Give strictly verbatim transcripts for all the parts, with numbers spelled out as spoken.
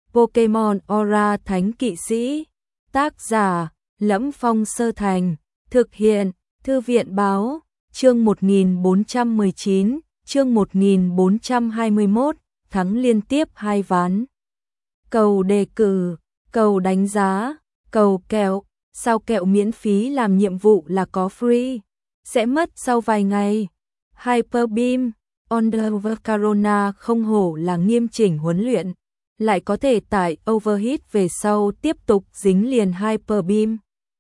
Pokemon Aura Thánh Kỵ Sĩ. Tác giả: Lẫm Phong Sơ Thành. Thực hiện: Thư viện Báo. Chương một nghìn bốn trăm mười chín, chương một nghìn bốn trăm hai mươi mốt, thắng liên tiếp hai ván. Cầu đề cử, cầu đánh giá, cầu kẹo, sao kẹo miễn phí làm nhiệm vụ là có free, sẽ mất sau vài ngày. Hyper Beam, Undercarona không hổ là nghiêm chỉnh huấn luyện, lại có thể tải overheat về sau tiếp tục dính liền Hyper Beam.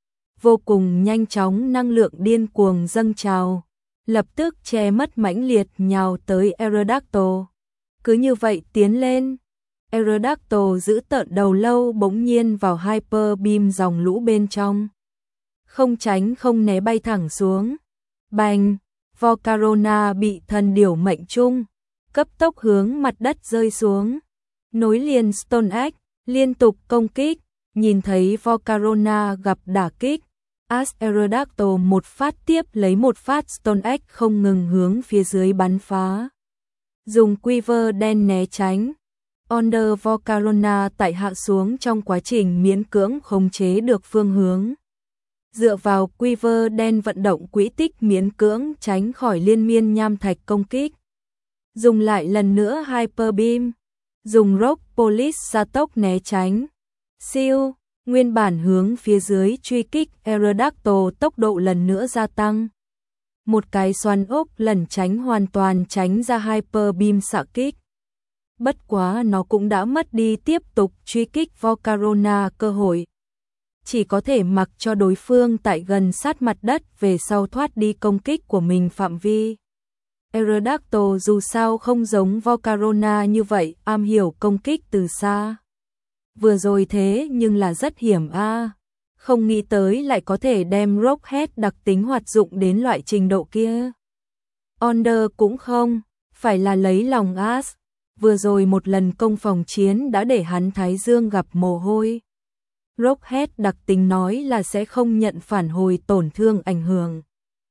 Vô cùng nhanh chóng, năng lượng điên cuồng dâng trào, lập tức che mất mãnh liệt nhào tới Aerodactyl. Cứ như vậy tiến lên, Aerodactyl giữ tợn đầu lâu bỗng nhiên vào Hyper Beam dòng lũ bên trong. Không tránh không né bay thẳng xuống. Bành, Volcarona bị thần điểu mệnh trung, cấp tốc hướng mặt đất rơi xuống. Nối liền Stone Egg, liên tục công kích, nhìn thấy Volcarona gặp đả kích. Aerodactyl một phát tiếp lấy một phát Stone Egg không ngừng hướng phía dưới bắn phá. Dùng Quiver đen né tránh. Onder Volcarona tại hạ xuống trong quá trình miễn cưỡng khống chế được phương hướng. Dựa vào Quiver đen vận động quỹ tích miễn cưỡng tránh khỏi liên miên nham thạch công kích. Dùng lại lần nữa Hyper Beam. Dùng Rock Police gia tốc né tránh. Siêu, nguyên bản hướng phía dưới truy kích Aerodactyl tốc độ lần nữa gia tăng. Một cái xoắn ốc lẩn tránh hoàn toàn tránh ra Hyper Beam xạ kích. Bất quá nó cũng đã mất đi tiếp tục truy kích Volcarona cơ hội. Chỉ có thể mặc cho đối phương tại gần sát mặt đất về sau thoát đi công kích của mình phạm vi. Aerodactyl dù sao không giống Volcarona như vậy, am hiểu công kích từ xa. Vừa rồi thế nhưng là rất hiểm a, à. Không nghĩ tới lại có thể đem Rockhead đặc tính hoạt dụng đến loại trình độ kia. Onder cũng không, phải là lấy lòng Ash. Vừa rồi một lần công phòng chiến đã để hắn thái dương gặp mồ hôi. Rockhead đặc tính nói là sẽ không nhận phản hồi tổn thương ảnh hưởng.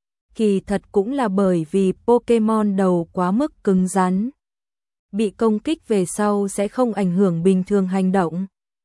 Kỳ thật cũng là bởi vì Pokemon đầu quá mức cứng rắn. Bị công kích về sau sẽ không ảnh hưởng bình thường hành động.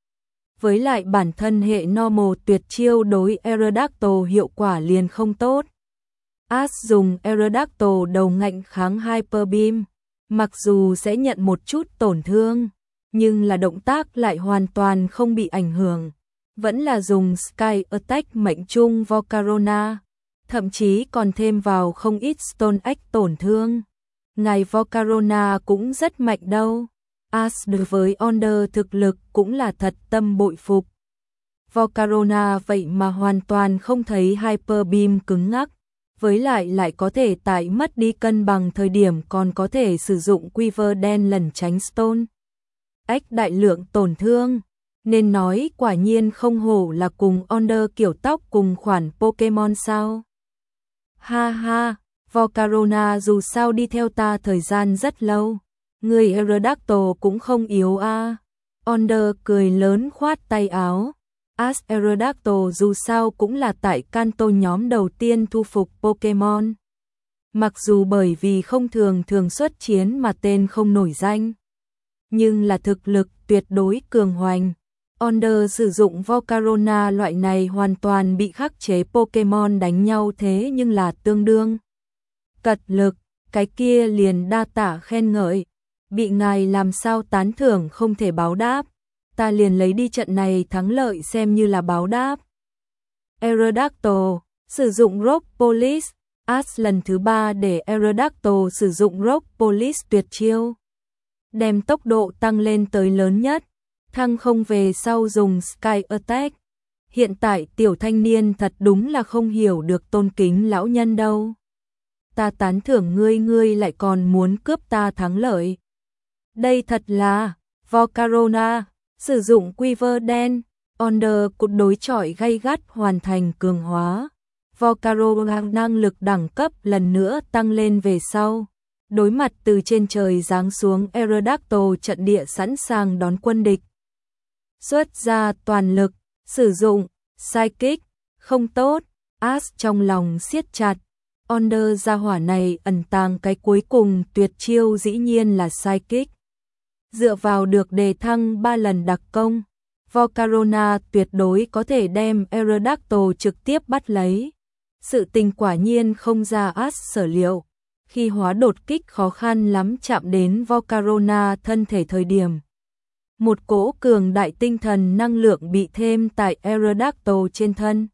Với lại bản thân hệ normal tuyệt chiêu đối Aerodactyl hiệu quả liền không tốt. Ash dùng Aerodactyl đầu ngạnh kháng Hyper Beam, mặc dù sẽ nhận một chút tổn thương, nhưng là động tác lại hoàn toàn không bị ảnh hưởng. Vẫn là dùng Sky Attack mệnh trung Volcarona, thậm chí còn thêm vào không ít Stone Egg tổn thương. Ngài Volcarona cũng rất mạnh đâu. Ash đối với Onder thực lực cũng là thật tâm bội phục. Volcarona vậy mà hoàn toàn không thấy Hyper Beam cứng ngắc, với lại lại có thể tại mất đi cân bằng thời điểm còn có thể sử dụng Quiver đen lẩn tránh Stone Egg đại lượng tổn thương. Nên nói quả nhiên không hổ là cùng Onder kiểu tóc cùng khoản Pokemon sao. Ha ha, Volcarona dù sao đi theo ta thời gian rất lâu. Người Aerodactyl cũng không yếu a. À. Onder cười lớn khoát tay áo. Ash Aerodactyl dù sao cũng là tại Kanto nhóm đầu tiên thu phục Pokemon. Mặc dù bởi vì không thường thường xuất chiến mà tên không nổi danh, nhưng là thực lực tuyệt đối cường hoành. Onder sử dụng Volcarona loại này hoàn toàn bị khắc chế Pokemon đánh nhau thế nhưng là tương đương cật lực, cái kia liền đa tạ khen ngợi. Bị ngài làm sao tán thưởng không thể báo đáp, ta liền lấy đi trận này thắng lợi xem như là báo đáp. Aerodactyl sử dụng Rock Police. Ash lần thứ ba để Aerodactyl sử dụng Rock Police tuyệt chiêu, đem tốc độ tăng lên tới lớn nhất. Thăng không về sau dùng Sky Attack. Hiện tại tiểu thanh niên thật đúng là không hiểu được tôn kính lão nhân đâu. Ta tán thưởng ngươi, ngươi lại còn muốn cướp ta thắng lợi. Đây thật là Volcarona sử dụng Quiver đen. Onder cụt đối chọi gay gắt hoàn thành cường hóa. Volcarona năng lực đẳng cấp lần nữa tăng lên về sau. Đối mặt từ trên trời giáng xuống Aerodactyl trận địa sẵn sàng đón quân địch. Xuất ra toàn lực, sử dụng Psychic, không tốt. Ash trong lòng siết chặt. Onder gia hỏa này ẩn tàng cái cuối cùng tuyệt chiêu dĩ nhiên là Psychic. Dựa vào được đề thăng ba lần đặc công, Volcarona tuyệt đối có thể đem Aerodactyl trực tiếp bắt lấy. Sự tình quả nhiên không ra Ash sở liệu. Khi hóa đột kích khó khăn lắm chạm đến Volcarona thân thể thời điểm. Một cỗ cường đại tinh thần năng lượng bị thêm tại Aerodactyl trên thân.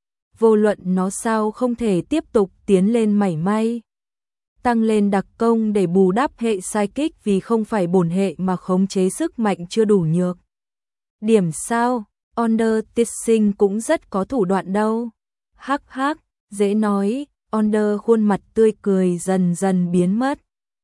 Vô luận nó sao không thể tiếp tục tiến lên mảy may. Tăng lên đặc công để bù đắp hệ psychic vì không phải bổn hệ mà khống chế sức mạnh chưa đủ nhược. Điểm sao, Undertissing cũng rất có thủ đoạn đâu. Hắc hắc, dễ nói, Onder khuôn mặt tươi cười dần dần biến mất.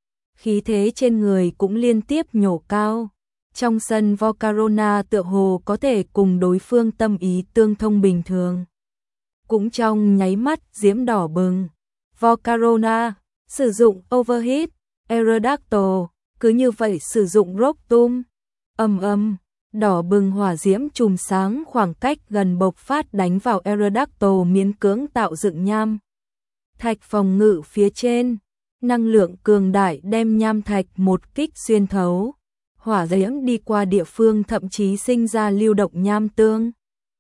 Khí thế trên người cũng liên tiếp nhổ cao. Trong sân Volcarona tựa hồ có thể cùng đối phương tâm ý tương thông bình thường. Cũng trong nháy mắt diễm đỏ bừng. Volcarona sử dụng Overheat, Aerodactyl, cứ như vậy sử dụng Rocktomb. Ầm ầm, đỏ bừng hỏa diễm chùm sáng khoảng cách gần bộc phát đánh vào Aerodactyl miễn cưỡng tạo dựng nham thạch phòng ngự phía trên. Năng lượng cường đại đem nham thạch một kích xuyên thấu. Hỏa diễm đi qua địa phương thậm chí sinh ra lưu động nham tương.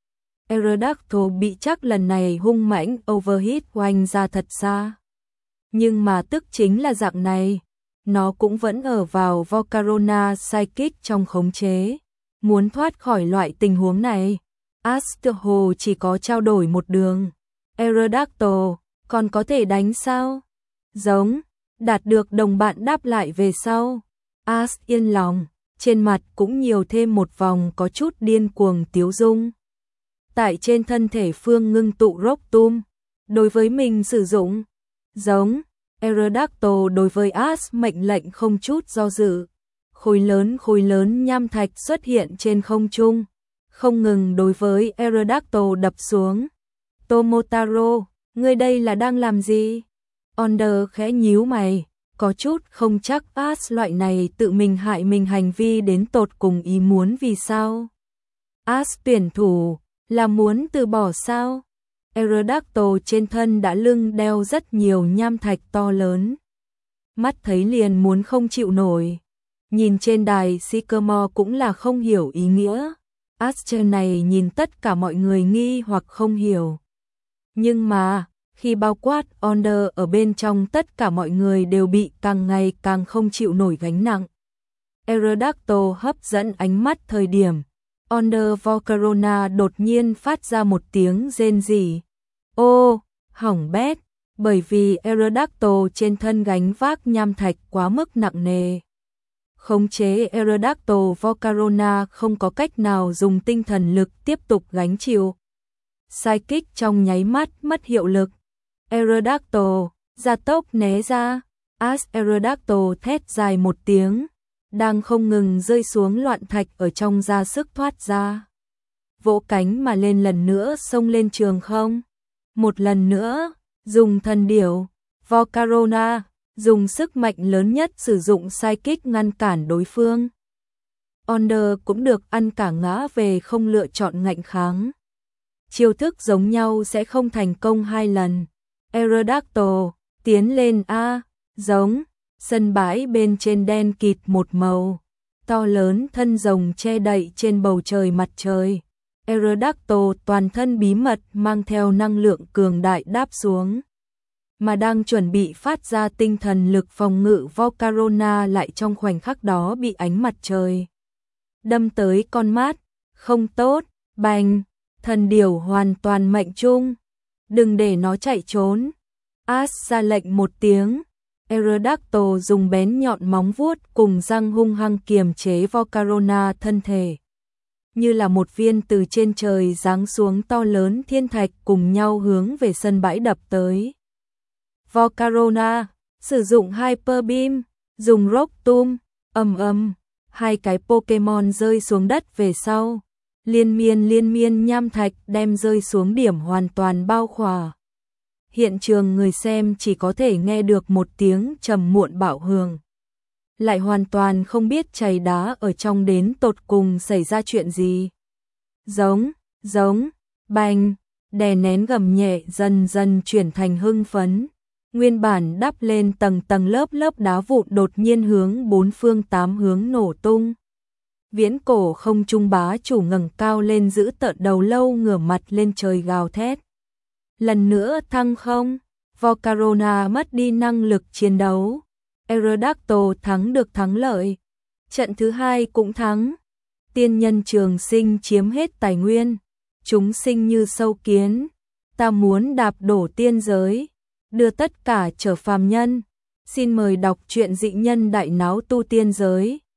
Aerodactyl bị chắc lần này hung mãnh Overheat oanh ra thật xa. Nhưng mà tức chính là dạng này, nó cũng vẫn ở vào Volcarona Psychic trong khống chế. Muốn thoát khỏi loại tình huống này, Astro chỉ có trao đổi một đường. Aerodactyl, còn có thể đánh sao? Giống, đạt được đồng bạn đáp lại về sau. As yên lòng, trên mặt cũng nhiều thêm một vòng có chút điên cuồng tiếu dung. Tại trên thân thể phương ngưng tụ Rocktomb, đối với mình sử dụng. Giống, Aerodactyl đối với As mệnh lệnh không chút do dự. Khối lớn khối lớn nham thạch xuất hiện trên không trung, không ngừng đối với Aerodactyl đập xuống. Tomotaro, ngươi đây là đang làm gì? Onder khẽ nhíu mày, có chút không chắc As loại này tự mình hại mình hành vi đến tột cùng ý muốn vì sao. As tuyển thủ, là muốn từ bỏ sao? Aerodactyl trên thân đã lưng đeo rất nhiều nham thạch to lớn. Mắt thấy liền muốn không chịu nổi. Nhìn trên đài Sycamore cũng là không hiểu ý nghĩa. Asher này nhìn tất cả mọi người nghi hoặc không hiểu. Nhưng mà, khi bao quát Onder ở bên trong tất cả mọi người đều bị càng ngày càng không chịu nổi gánh nặng. Aerodactyl hấp dẫn ánh mắt thời điểm. Onder Volcarona đột nhiên phát ra một tiếng rên rỉ. Ô, hỏng bét, bởi vì Aerodactyl trên thân gánh vác nham thạch quá mức nặng nề. Khống chế Aerodactyl Volcarona không có cách nào dùng tinh thần lực tiếp tục gánh chịu. Psychic trong nháy mắt mất hiệu lực. Aerodactyl, gia tốc né ra. As Aerodactyl thét dài một tiếng, đang không ngừng rơi xuống loạn thạch ở trong ra sức thoát ra. Vỗ cánh mà lên lần nữa xông lên trường không. Một lần nữa, dùng thần điểu, Volcarona, dùng sức mạnh lớn nhất sử dụng psychic ngăn cản đối phương. Onder cũng được ăn cả ngã về không lựa chọn ngạnh kháng. Chiêu thức giống nhau sẽ không thành công hai lần. Aerodactyl, tiến lên A, giống, sân bãi bên trên đen kịt một màu, to lớn thân rồng che đậy trên bầu trời mặt trời. Aerodactyl toàn thân bí mật mang theo năng lượng cường đại đáp xuống. Mà đang chuẩn bị phát ra tinh thần lực phòng ngự Volcarona lại trong khoảnh khắc đó bị ánh mặt trời đâm tới con mắt, không tốt, bành, thần điểu hoàn toàn mệnh trung, đừng để nó chạy trốn. As ra lệnh một tiếng, Aerodactyl dùng bén nhọn móng vuốt cùng răng hung hăng kiềm chế Volcarona thân thể. Như là một viên từ trên trời giáng xuống to lớn thiên thạch cùng nhau hướng về sân bãi đập tới. Volcarona sử dụng Hyper Beam, dùng Rocktomb, ầm ầm, hai cái Pokemon rơi xuống đất về sau, liên miên liên miên nham thạch đem rơi xuống điểm hoàn toàn bao khỏa. Hiện trường người xem chỉ có thể nghe được một tiếng trầm muộn bạo hưởng, lại hoàn toàn không biết chày đá ở trong đến tột cùng xảy ra chuyện gì. Giống, giống, bành, đè nén gầm nhẹ dần dần chuyển thành hưng phấn. Nguyên bản đắp lên tầng tầng lớp lớp đá vụn đột nhiên hướng bốn phương tám hướng nổ tung. Viễn cổ không trung bá chủ ngẩng cao lên giữ tợn đầu lâu ngửa mặt lên trời gào thét. Lần nữa thăng không, Volcarona mất đi năng lực chiến đấu. Aerodactyl thắng được thắng lợi. Trận thứ hai cũng thắng. Tiên nhân trường sinh chiếm hết tài nguyên. Chúng sinh như sâu kiến. Ta muốn đạp đổ tiên giới. Đưa tất cả trở phàm nhân. Xin mời đọc truyện Dị Nhân Đại Náo Tu Tiên Giới.